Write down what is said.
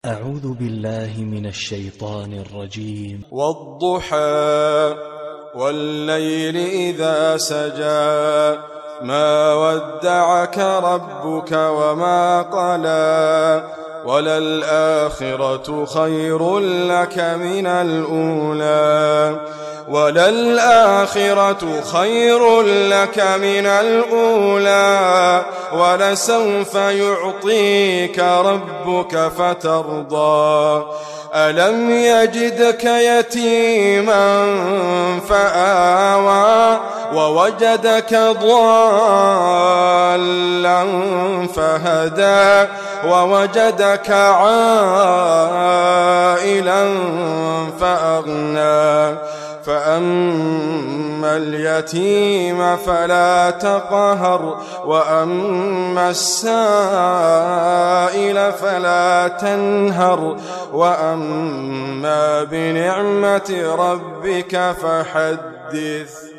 أعوذ بالله من الشيطان الرجيم. والضحى والليل إذا سجى ما ودعك ربك وما قلى وللآخرة خير لك من الأولى ولسوف يعطيك ربك فترضى ألم يجدك يتيما فآوى ووجدك ضالا فهدى ووجدك عائلا فأغنى فأما اليتيم فلا تقهر وأما السائل فلا تنهر وأما بنعمة ربك فحدث.